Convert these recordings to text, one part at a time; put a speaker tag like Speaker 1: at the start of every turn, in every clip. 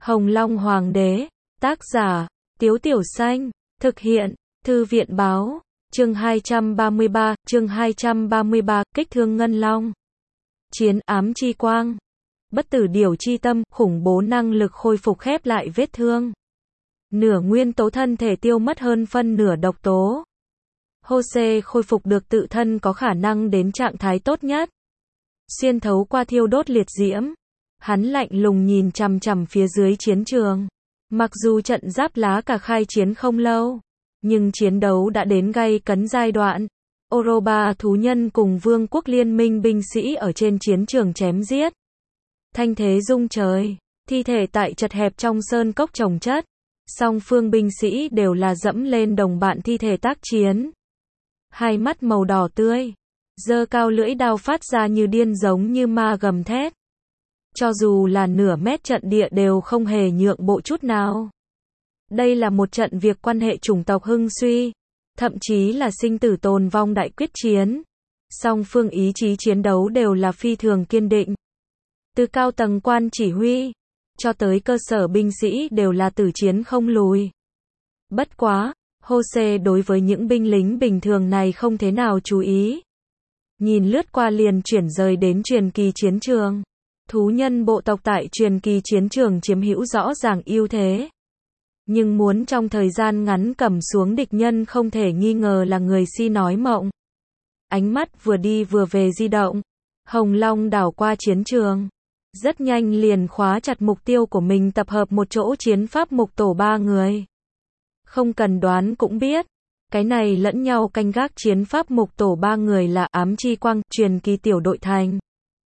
Speaker 1: Hồng Long Hoàng đế, tác giả, Tiếu Tiểu Xanh, thực hiện, Thư viện báo, chương 233, kích thương Ngân Long. Chiến ám chi quang, bất tử điều chi tâm, khủng bố năng lực khôi phục khép lại vết thương. Nửa nguyên tố thân thể tiêu mất hơn phân nửa độc tố. Jose khôi phục được tự thân có khả năng đến trạng thái tốt nhất. Xuyên thấu qua thiêu đốt liệt diễm, hắn lạnh lùng nhìn chằm chằm phía dưới chiến trường. Mặc dù trận giáp lá cả khai chiến không lâu, nhưng chiến đấu đã đến gay cấn giai đoạn. Oroba thú nhân cùng vương quốc liên minh binh sĩ ở trên chiến trường chém giết. Thanh thế rung trời, thi thể tại chật hẹp trong sơn cốc chồng chất. Song phương binh sĩ đều là dẫm lên đồng bạn thi thể tác chiến. Hai mắt màu đỏ tươi, giơ cao lưỡi đao phát ra như điên giống như ma gầm thét. Cho dù là nửa mét trận địa đều không hề nhượng bộ chút nào. Đây là một trận việc quan hệ chủng tộc hưng suy, thậm chí là sinh tử tồn vong đại quyết chiến. Song phương ý chí chiến đấu đều là phi thường kiên định. Từ cao tầng quan chỉ huy, cho tới cơ sở binh sĩ đều là tử chiến không lùi. Bất quá, Jose đối với những binh lính bình thường này không thế nào chú ý. Nhìn lướt qua liền chuyển rời đến truyền kỳ chiến trường. Thú nhân bộ tộc tại truyền kỳ chiến trường chiếm hữu rõ ràng ưu thế. Nhưng muốn trong thời gian ngắn cầm xuống địch nhân không thể nghi ngờ là người si nói mộng. Ánh mắt vừa đi vừa về di động. Hồng Long đảo qua chiến trường. Rất nhanh liền khóa chặt mục tiêu của mình, tập hợp một chỗ chiến pháp mục tổ 3 người. Không cần đoán cũng biết, cái này lẫn nhau canh gác chiến pháp mục tổ 3 người là ám chi quang, truyền kỳ tiểu đội thành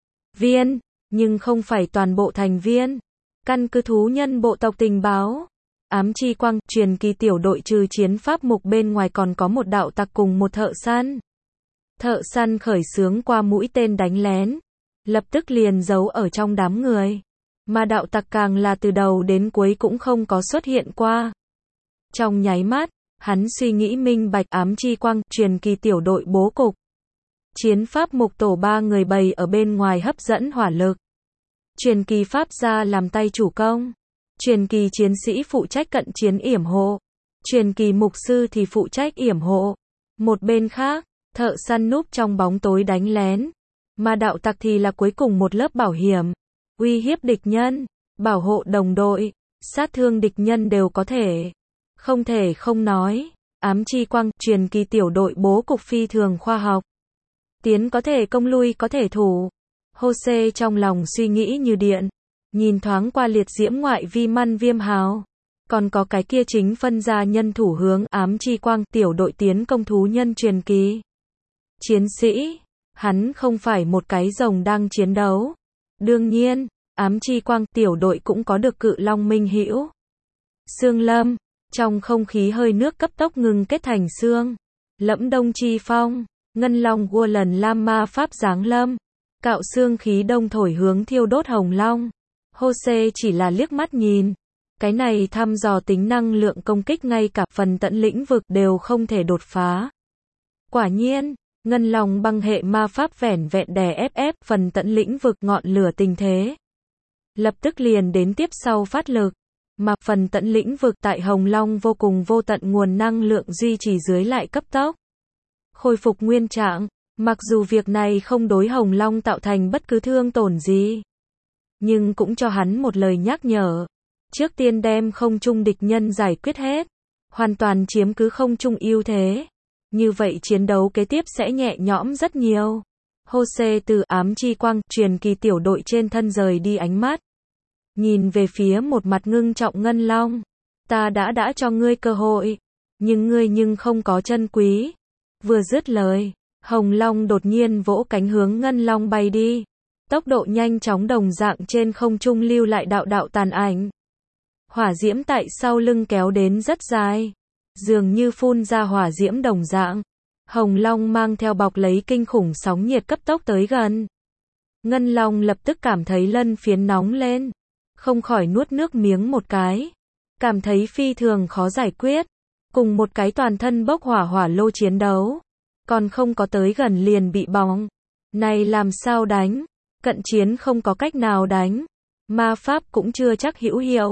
Speaker 1: viên, nhưng không phải toàn bộ thành viên. Căn cứ thú nhân bộ tộc tình báo, ám chi quang, truyền kỳ tiểu đội trừ chiến pháp mục bên ngoài còn có một đạo tặc cùng một thợ săn. Thợ săn khởi xướng qua mũi tên đánh lén, lập tức liền giấu ở trong đám người. Mà đạo tặc càng là từ đầu đến cuối cũng không có xuất hiện qua. Trong nháy mắt, hắn suy nghĩ minh bạch ám chi quang, truyền kỳ tiểu đội bố cục. Chiến pháp mục tổ 3 người bày ở bên ngoài hấp dẫn hỏa lực. Truyền kỳ pháp gia làm tay chủ công. Truyền kỳ chiến sĩ phụ trách cận chiến yểm hộ. Truyền kỳ mục sư thì phụ trách yểm hộ. Một bên khác, thợ săn núp trong bóng tối đánh lén. Mà đạo tặc thì là cuối cùng một lớp bảo hiểm. Uy hiếp địch nhân, bảo hộ đồng đội, sát thương địch nhân đều có thể. Không thể không nói, ám chi quang, truyền kỳ tiểu đội bố cục phi thường khoa học. Tiến có thể công, lui có thể thủ. Jose trong lòng suy nghĩ như điện, nhìn thoáng qua liệt diễm ngoại vi man viêm hào. Còn có cái kia chính phân ra nhân thủ hướng ám chi quang, tiểu đội tiến công thú nhân truyền kỳ. Chiến sĩ, hắn không phải một cái rồng đang chiến đấu. Đương nhiên, ám chi quang, tiểu đội cũng có được cự long minh hữu. Sương lâm. Trong không khí hơi nước cấp tốc ngừng kết thành xương. Lẫm đông chi phong, ngân long vua lần lam ma pháp giáng lâm. Cạo xương khí đông thổi hướng thiêu đốt Hồng Long. Jose chỉ là liếc mắt nhìn. Cái này thăm dò tính năng lượng công kích ngay cả phần tận lĩnh vực đều không thể đột phá. Quả nhiên, ngân long băng hệ ma pháp vẻn vẹn đè ép phần tận lĩnh vực ngọn lửa tình thế. Lập tức liền đến tiếp sau phát lực. Mà phần tận lĩnh vực tại Hồng Long vô cùng vô tận nguồn năng lượng duy trì dưới lại cấp tốc khôi phục nguyên trạng. Mặc dù việc này không đối Hồng Long tạo thành bất cứ thương tổn gì, nhưng cũng cho hắn một lời nhắc nhở. Trước tiên đem không trung địch nhân giải quyết hết, hoàn toàn chiếm cứ không trung ưu thế. Như vậy chiến đấu kế tiếp sẽ nhẹ nhõm rất nhiều. Jose từ ám chi quang, truyền kỳ tiểu đội trên thân rời đi ánh mắt. Nhìn về phía một mặt ngưng trọng Ngân Long. Ta đã cho ngươi cơ hội, nhưng ngươi không có chân quý. Vừa dứt lời, Hồng Long đột nhiên vỗ cánh hướng Ngân Long bay đi. Tốc độ nhanh chóng đồng dạng trên không trung lưu lại đạo đạo tàn ảnh. Hỏa diễm tại sau lưng kéo đến rất dài, dường như phun ra hỏa diễm đồng dạng. Hồng Long mang theo bọc lấy kinh khủng sóng nhiệt cấp tốc tới gần. Ngân Long lập tức cảm thấy lân phiến nóng lên. Không khỏi nuốt nước miếng một cái. Cảm thấy phi thường khó giải quyết. Cùng một cái toàn thân bốc hỏa lô chiến đấu. Còn không có tới gần liền bị bỏng. Này làm sao đánh? Cận chiến không có cách nào đánh. Ma pháp cũng chưa chắc hữu hiệu.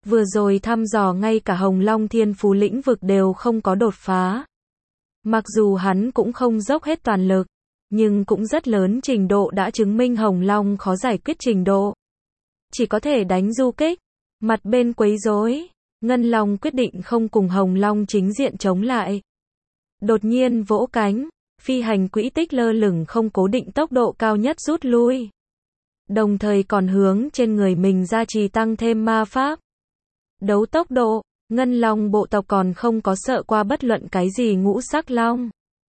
Speaker 1: Vừa rồi thăm dò ngay cả Hồng Long thiên phú lĩnh vực đều không có đột phá. Mặc dù hắn cũng không dốc hết toàn lực, nhưng cũng rất lớn trình độ đã chứng minh Hồng Long khó giải quyết trình độ. Chỉ có thể đánh du kích, mặt bên quấy rối. Ngân Long quyết định không cùng Hồng Long chính diện chống lại. Đột nhiên vỗ cánh, phi hành quỹ tích lơ lửng không cố định tốc độ cao nhất rút lui. Đồng thời còn hướng trên người mình gia trì tăng thêm ma pháp. Đấu tốc độ, Ngân Long bộ tộc còn không có sợ qua bất luận cái gì ngũ sắc long.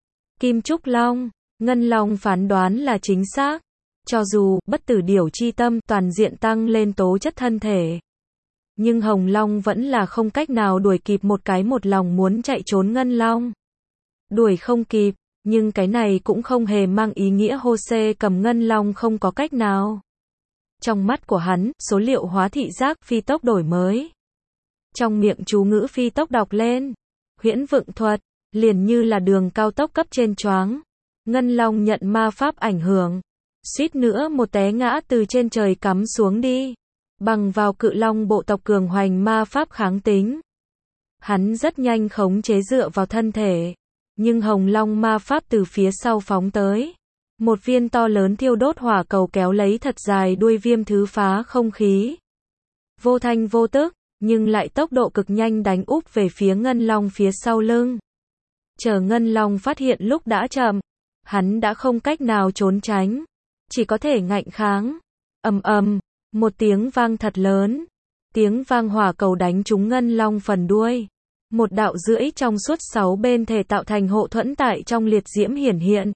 Speaker 1: Kim trúc long, Ngân Long phán đoán là chính xác. Cho dù bất tử điểu chi tâm toàn diện tăng lên tố chất thân thể, nhưng Hồng Long vẫn là không cách nào đuổi kịp một cái một lòng muốn chạy trốn Ngân Long. Đuổi không kịp, nhưng cái này cũng không hề mang ý nghĩa Jose cầm Ngân Long không có cách nào. Trong mắt của hắn, số liệu hóa thị giác phi tốc đổi mới. Trong miệng chú ngữ phi tốc đọc lên. Huyễn vượng thuật, liền như là đường cao tốc cấp trên choáng. Ngân Long nhận ma pháp ảnh hưởng. Suýt nữa một té ngã từ trên trời cắm xuống đi. Bằng vào cự long bộ tộc cường hoành ma pháp kháng tính. Hắn rất nhanh khống chế dựa vào thân thể. Nhưng Hồng Long ma pháp từ phía sau phóng tới. Một viên to lớn thiêu đốt hỏa cầu kéo lấy thật dài đuôi viêm thứ phá không khí. Vô thanh vô tức, nhưng lại tốc độ cực nhanh đánh úp về phía Ngân Long phía sau lưng. Chờ Ngân Long phát hiện lúc đã chậm. Hắn đã không cách nào trốn tránh. Chỉ có thể ngạnh kháng. Ầm ầm, một tiếng vang thật lớn. Tiếng vang hỏa cầu đánh trúng Ngân Long phần đuôi. Một đạo rưỡi trong suốt 6 bên thể tạo thành hộ thuẫn tại trong liệt diễm hiển hiện.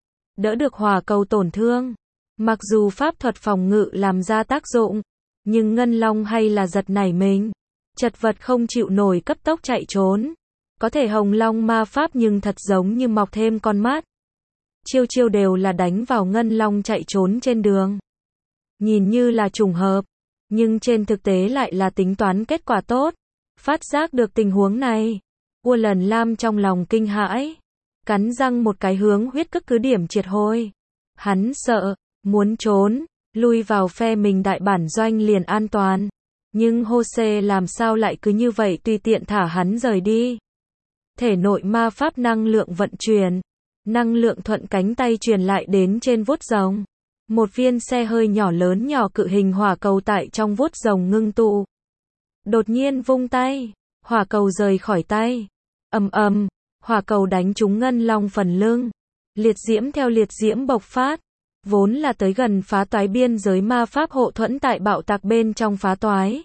Speaker 1: Đỡ được hỏa cầu tổn thương. Mặc dù pháp thuật phòng ngự làm ra tác dụng, nhưng Ngân Long hay là giật nảy mình. Chật vật không chịu nổi cấp tốc chạy trốn. Có thể Hồng Long ma pháp nhưng thật giống như mọc thêm con mắt. Chiêu chiêu đều là đánh vào Ngân Long chạy trốn trên đường. Nhìn như là trùng hợp, nhưng trên thực tế lại là tính toán kết quả tốt. Phát giác được tình huống này, Ua Lần Lam trong lòng kinh hãi, cắn răng một cái hướng huyết cức cứ điểm triệt hồi. Hắn sợ, muốn trốn, lui vào phe mình đại bản doanh liền an toàn. Nhưng Jose làm sao lại cứ như vậy tùy tiện thả hắn rời đi. Thể nội ma pháp năng lượng vận chuyển, năng lượng thuận cánh tay truyền lại đến trên vuốt rồng. Một viên xe hơi nhỏ lớn nhỏ cự hình hỏa cầu tại trong vuốt rồng ngưng tụ. Đột nhiên vung tay, hỏa cầu rời khỏi tay. Ầm ầm, hỏa cầu đánh trúng Ngân Long phần lưng. Liệt diễm theo liệt diễm bộc phát. Vốn là tới gần phá toái biên giới ma pháp hộ thuẫn tại bạo tạc bên trong phá toái.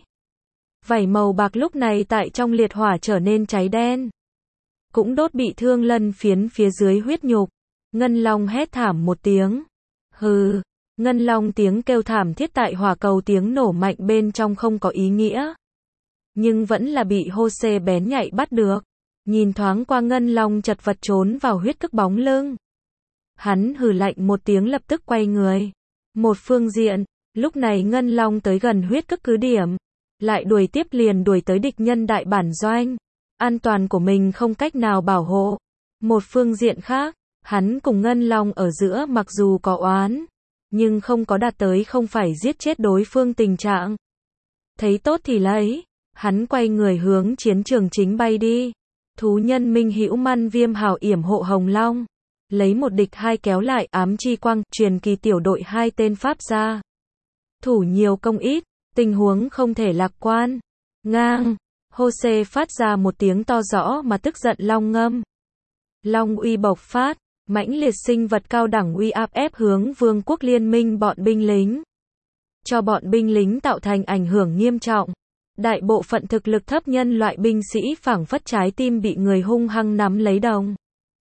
Speaker 1: Vảy màu bạc lúc này tại trong liệt hỏa trở nên cháy đen. Cũng đốt bị thương lân phiến phía dưới huyết nhục. Ngân Long hét thảm một tiếng. Hừ, Ngân Long tiếng kêu thảm thiết tại hỏa cầu tiếng nổ mạnh bên trong không có ý nghĩa. Nhưng vẫn là bị Jose bén nhạy bắt được. Nhìn thoáng qua Ngân Long chật vật trốn vào huyết cức bóng lưng. Hắn hừ lạnh một tiếng lập tức quay người. Một phương diện, lúc này Ngân Long tới gần huyết cức cứ điểm. Lại đuổi tiếp liền đuổi tới địch nhân đại bản doanh. An toàn của mình không cách nào bảo hộ. Một phương diện khác, hắn cùng Ngân Long ở giữa mặc dù có oán, nhưng không có đạt tới không phải giết chết đối phương tình trạng. Thấy tốt thì lấy, hắn quay người hướng chiến trường chính bay đi. Thú nhân Minh Hữu Man Viêm Hào yểm hộ Hồng Long. Lấy một địch hai kéo lại ám chi quang, truyền kỳ tiểu đội 2 tên pháp ra. Thủ nhiều công ít, tình huống không thể lạc quan. Ngang, Jose phát ra một tiếng to rõ mà tức giận long ngâm. Long uy bộc phát, mãnh liệt sinh vật cao đẳng uy áp ép hướng Vương quốc liên minh bọn binh lính. Cho bọn binh lính tạo thành ảnh hưởng nghiêm trọng. Đại bộ phận thực lực thấp nhân loại binh sĩ phảng phất trái tim bị người hung hăng nắm lấy đồng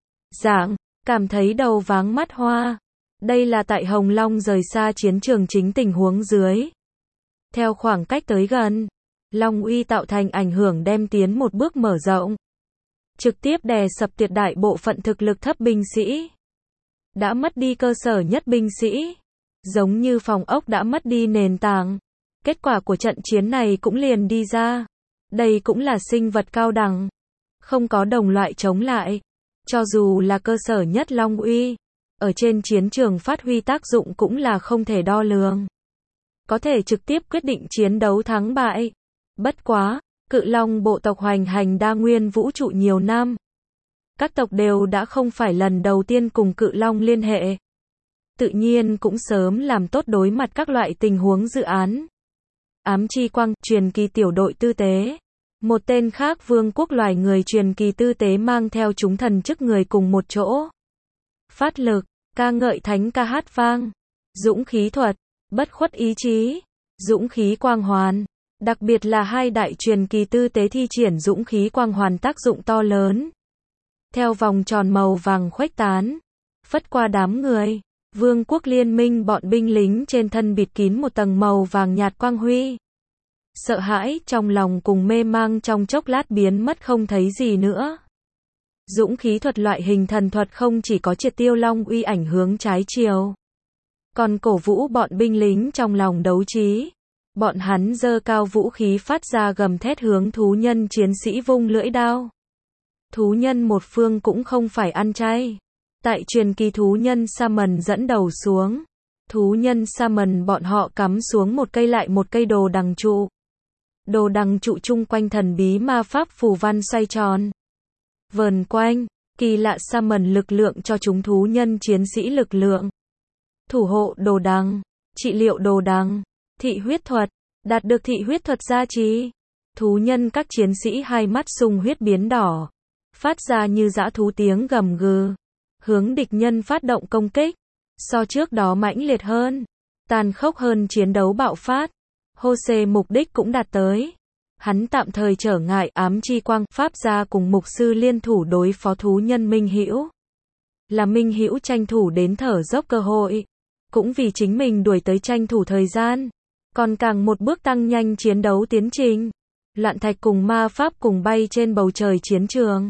Speaker 1: dạng, cảm thấy đầu váng mắt hoa. Đây là tại Hồng Long rời xa chiến trường chính tình huống dưới. Theo khoảng cách tới gần, Long uy tạo thành ảnh hưởng đem tiến một bước mở rộng. Trực tiếp đè sập tuyệt đại bộ phận thực lực thấp binh sĩ. Đã mất đi cơ sở nhất binh sĩ. Giống như phòng ốc đã mất đi nền tảng. Kết quả của trận chiến này cũng liền đi ra. Đây cũng là sinh vật cao đẳng. Không có đồng loại chống lại. Cho dù là cơ sở nhất Long uy, ở trên chiến trường phát huy tác dụng cũng là không thể đo lường. Có thể trực tiếp quyết định chiến đấu thắng bại. Bất quá, Cự Long bộ tộc hoành hành đa nguyên vũ trụ nhiều năm. Các tộc đều đã không phải lần đầu tiên cùng Cự Long liên hệ. Tự nhiên cũng sớm làm tốt đối mặt các loại tình huống dự án. Ám chi quang, truyền kỳ tiểu đội tư tế. Một tên khác vương quốc loài người truyền kỳ tư tế mang theo chúng thần chức người cùng một chỗ. Phát lực, ca ngợi thánh ca hát vang. Dũng khí thuật, bất khuất ý chí. Dũng khí quang hoàn. Đặc biệt là hai đại truyền kỳ tư tế thi triển dũng khí quang hoàn tác dụng to lớn. Theo vòng tròn màu vàng khuếch tán, phất qua đám người. Vương quốc liên minh bọn binh lính trên thân bịt kín một tầng màu vàng nhạt quang huy. Sợ hãi trong lòng cùng mê mang trong chốc lát biến mất không thấy gì nữa. Dũng khí thuật loại hình thần thuật không chỉ có triệt tiêu long uy ảnh hướng trái chiều, còn cổ vũ bọn binh lính trong lòng đấu trí. Bọn hắn giơ cao vũ khí phát ra gầm thét hướng thú nhân chiến sĩ vung lưỡi đao. Thú nhân một phương cũng không phải ăn chay. Tại truyền kỳ thú nhân Shaman dẫn đầu xuống. Thú nhân Shaman bọn họ cắm xuống một cây lại một cây đồ đằng trụ. Đồ đằng trụ chung quanh thần bí ma pháp phù văn xoay tròn. Vờn quanh, kỳ lạ Shaman lực lượng cho chúng thú nhân chiến sĩ lực lượng. Thủ hộ đồ đằng, trị liệu đồ đằng, thị huyết thuật, đạt được thị huyết thuật gia trì. Thú nhân các chiến sĩ hai mắt sung huyết biến đỏ. Phát ra như dã thú tiếng gầm gừ. Hướng địch nhân phát động công kích. So trước đó mãnh liệt hơn. Tàn khốc hơn chiến đấu bạo phát. Jose mục đích cũng đạt tới. Hắn tạm thời trở ngại ám chi quang pháp gia cùng mục sư liên thủ đối phó thú nhân Minh Hữu. Là Minh Hữu tranh thủ đến thở dốc cơ hội. Cũng vì chính mình đuổi tới tranh thủ thời gian. Còn càng một bước tăng nhanh chiến đấu tiến trình. Loạn thạch cùng ma pháp cùng bay trên bầu trời chiến trường.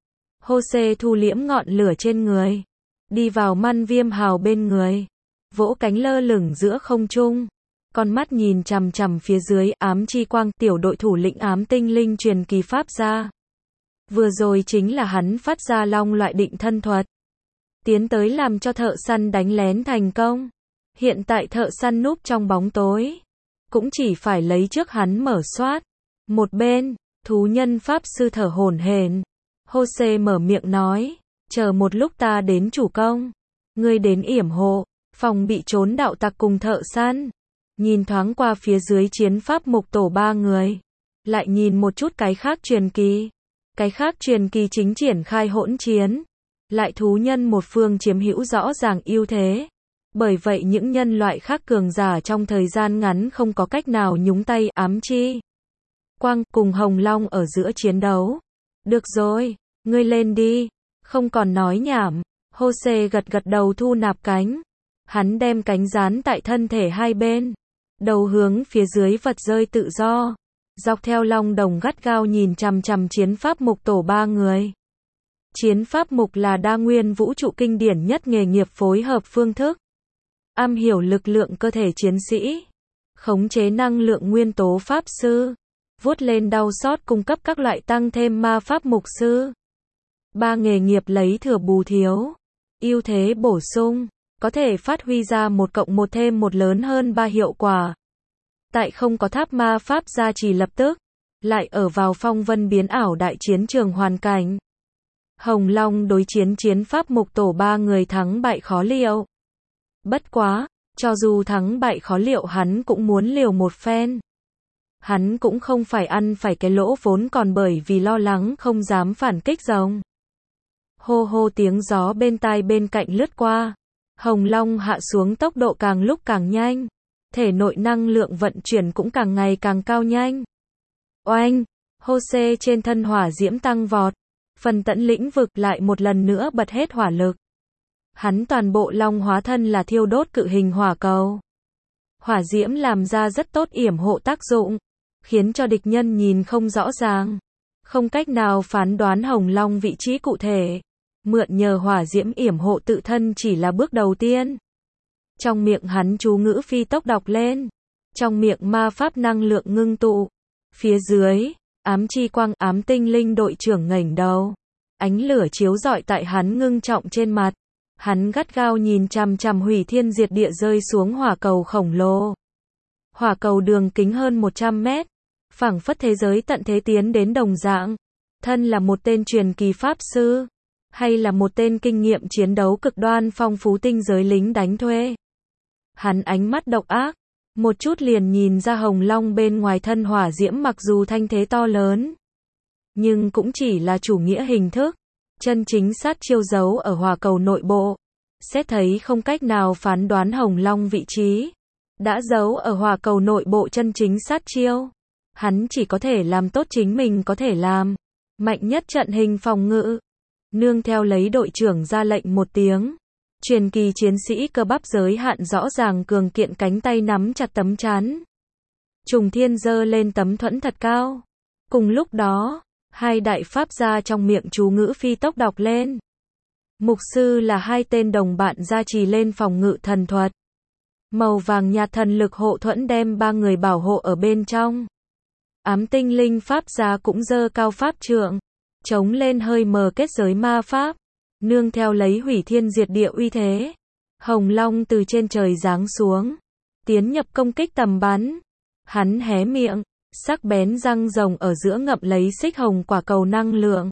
Speaker 1: Jose thu liễm ngọn lửa trên người. Đi vào Man Viêm Hào bên người. Vỗ cánh lơ lửng giữa không trung. Con mắt nhìn chằm chằm phía dưới ám chi quang tiểu đội thủ lĩnh ám tinh linh truyền kỳ pháp gia. Vừa rồi chính là hắn phát ra long loại định thân thuật. Tiến tới làm cho thợ săn đánh lén thành công. Hiện tại thợ săn núp trong bóng tối. Cũng chỉ phải lấy trước hắn mở soát. Một bên, thú nhân pháp sư thở hổn hển. Jose mở miệng nói, chờ một lúc ta đến chủ công. Ngươi đến yểm hộ, phòng bị trốn đạo tặc cùng thợ săn. Nhìn thoáng qua phía dưới chiến pháp mục tổ ba người. Lại nhìn một chút cái khác truyền kỳ. Cái khác truyền kỳ chính triển khai hỗn chiến. Lại thú nhân một phương chiếm hữu rõ ràng ưu thế. Bởi vậy những nhân loại khác cường giả trong thời gian ngắn không có cách nào nhúng tay ám chi quang cùng Hồng Long ở giữa chiến đấu. Được rồi, ngươi lên đi. Không còn nói nhảm. Jose gật gật đầu thu nạp cánh. Hắn đem cánh dán tại thân thể hai bên. Đầu hướng phía dưới vật rơi tự do. Dọc theo long đồng gắt gao nhìn chằm chằm chiến pháp mục tổ ba người. Chiến pháp mục là đa nguyên vũ trụ kinh điển nhất nghề nghiệp phối hợp phương thức. Am hiểu lực lượng cơ thể chiến sĩ. Khống chế năng lượng nguyên tố pháp sư. Vuốt lên đau xót cung cấp các loại tăng thêm ma pháp mục sư. Ba nghề nghiệp lấy thừa bù thiếu. Ưu thế bổ sung. Có thể phát huy ra 1+1 thêm 1 lớn hơn 3 hiệu quả. Tại không có tháp ma pháp gia trì lập tức. Lại ở vào phong vân biến ảo đại chiến trường hoàn cảnh. Hồng Long đối chiến chiến pháp mục tổ ba người thắng bại khó liệu. Bất quá, cho dù thắng bại khó liệu hắn cũng muốn liều một phen. Hắn cũng không phải ăn phải cái lỗ vốn còn bởi vì lo lắng không dám phản kích rồng. Hô hô tiếng gió bên tai bên cạnh lướt qua. Hồng Long hạ xuống tốc độ càng lúc càng nhanh. Thể nội năng lượng vận chuyển cũng càng ngày càng cao nhanh. Oanh! Jose trên thân hỏa diễm tăng vọt. Phần tận lĩnh vực lại một lần nữa bật hết hỏa lực. Hắn toàn bộ long hóa thân là thiêu đốt cự hình hỏa cầu. Hỏa diễm làm ra rất tốt yểm hộ tác dụng. Khiến cho địch nhân nhìn không rõ ràng. Không cách nào phán đoán Hồng Long vị trí cụ thể. Mượn nhờ hỏa diễm yểm hộ tự thân chỉ là bước đầu tiên. Trong miệng hắn chú ngữ phi tốc đọc lên. Trong miệng ma pháp năng lượng ngưng tụ. Phía dưới, ám chi quang ám tinh linh đội trưởng ngẩng đầu. Ánh lửa chiếu rọi tại hắn ngưng trọng trên mặt. Hắn gắt gao nhìn chằm chằm hủy thiên diệt địa rơi xuống hỏa cầu khổng lồ. Hỏa cầu đường kính hơn 100 mét. phảng phất thế giới tận thế tiến đến đồng dạng. Thân là một tên truyền kỳ pháp sư, hay là một tên kinh nghiệm chiến đấu cực đoan phong phú tinh giới lính đánh thuê. Hắn ánh mắt độc ác, một chút liền nhìn ra Hồng Long bên ngoài thân hỏa diễm mặc dù thanh thế to lớn, nhưng cũng chỉ là chủ nghĩa hình thức, chân chính sát chiêu giấu ở hỏa cầu nội bộ. Xét thấy không cách nào phán đoán Hồng Long vị trí, đã giấu ở hỏa cầu nội bộ chân chính sát chiêu. Hắn chỉ có thể làm tốt chính mình có thể làm, mạnh nhất trận hình phòng ngự. Nương theo lấy đội trưởng ra lệnh một tiếng, truyền kỳ chiến sĩ cơ bắp giới hạn rõ ràng cường kiện cánh tay nắm chặt tấm chắn. Trùng Thiên giơ lên tấm thuẫn thật cao. Cùng lúc đó, hai đại pháp gia trong miệng chú ngữ phi tốc đọc lên. Mục sư là hai tên đồng bạn gia trì lên phòng ngự thần thuật. Màu vàng nhạt thần lực hộ thuẫn đem ba người bảo hộ ở bên trong. Ám tinh linh pháp gia cũng giơ cao pháp trượng, chống lên hơi mờ kết giới ma pháp. Nương theo lấy hủy thiên diệt địa uy thế, Hồng Long từ trên trời giáng xuống, tiến nhập công kích tầm bắn. Hắn hé miệng, sắc bén răng rồng ở giữa ngậm lấy xích hồng quả cầu năng lượng.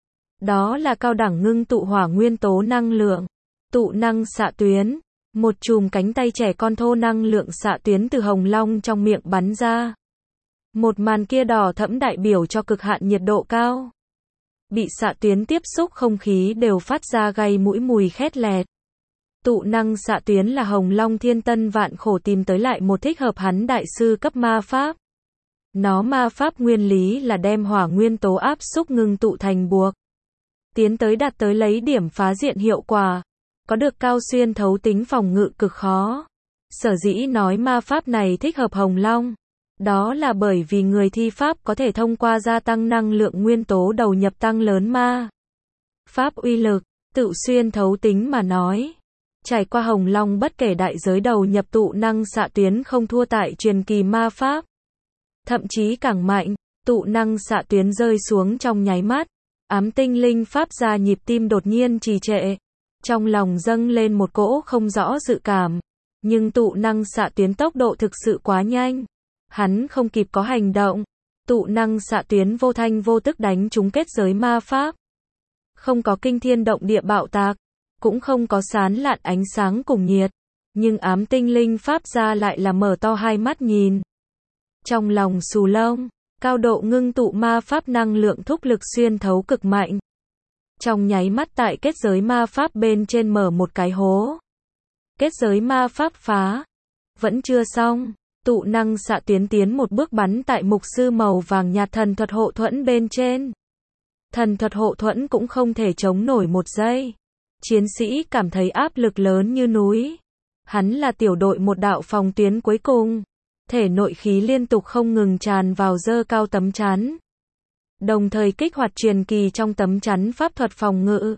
Speaker 1: Đó là cao đẳng ngưng tụ hỏa nguyên tố năng lượng, tụ năng xạ tuyến. Một chùm cánh tay trẻ con thô năng lượng xạ tuyến từ Hồng Long trong miệng bắn ra. Một màn kia đỏ thẫm đại biểu cho cực hạn nhiệt độ cao. Bị xạ tuyến tiếp xúc không khí đều phát ra gây mũi mùi khét lẹt. Tụ năng xạ tuyến là Hồng Long thiên tân vạn khổ tìm tới lại một thích hợp hắn đại sư cấp ma pháp. Nó ma pháp nguyên lý là đem hỏa nguyên tố áp xúc ngưng tụ thành buộc. Tiến tới đạt tới lấy điểm phá diện hiệu quả. Có được cao xuyên thấu tính phòng ngự cực khó. Sở dĩ nói ma pháp này thích hợp Hồng Long. Đó là bởi vì người thi pháp có thể thông qua gia tăng năng lượng nguyên tố đầu nhập tăng lớn ma pháp uy lực, tự xuyên thấu tính mà nói. Trải qua Hồng Long bất kể đại giới đầu nhập tụ năng xạ tuyến không thua tại truyền kỳ ma pháp. Thậm chí càng mạnh, tụ năng xạ tuyến rơi xuống trong nháy mắt. Ám tinh linh pháp gia nhịp tim đột nhiên trì trệ. Trong lòng dâng lên một cỗ không rõ dự cảm. Nhưng tụ năng xạ tuyến tốc độ thực sự quá nhanh. Hắn không kịp có hành động. Tụ năng xạ tuyến vô thanh vô tức đánh trúng kết giới ma pháp. Không có kinh thiên động địa bạo tạc. Cũng không có sán lạn ánh sáng cùng nhiệt. Nhưng ám tinh linh pháp gia lại là mở to hai mắt nhìn. Trong lòng xù lông, cao độ ngưng tụ ma pháp năng lượng thúc lực xuyên thấu cực mạnh. Trong nháy mắt tại kết giới ma pháp bên trên mở một cái hố. Kết giới ma pháp phá. Vẫn chưa xong, tụ năng xạ tuyến tiến một bước bắn tại mục sư màu vàng nhạt thần thuật hộ thuẫn bên trên. Thần thuật hộ thuẫn cũng không thể chống nổi một giây. Chiến sĩ cảm thấy áp lực lớn như núi. Hắn là tiểu đội một đạo phòng tuyến cuối cùng. Thể nội khí liên tục không ngừng tràn vào giơ cao tấm chắn. Đồng thời kích hoạt truyền kỳ trong tấm chắn pháp thuật phòng ngự.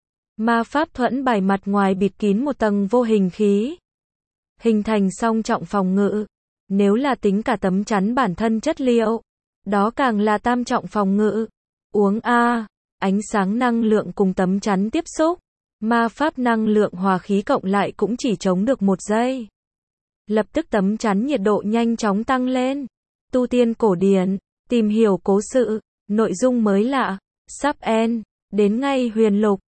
Speaker 1: Ma pháp thuẫn bài mặt ngoài bịt kín một tầng vô hình khí. Hình thành song trọng phòng ngự. Nếu là tính cả tấm chắn bản thân chất liệu, đó càng là tam trọng phòng ngự. Uống A, ánh sáng năng lượng cùng tấm chắn tiếp xúc. Ma pháp năng lượng hòa khí cộng lại cũng chỉ chống được một giây. Lập tức tấm chắn nhiệt độ nhanh chóng tăng lên. Tu tiên cổ điển, tìm hiểu cố sự, nội dung mới lạ, sub en, đến ngay huyền lục.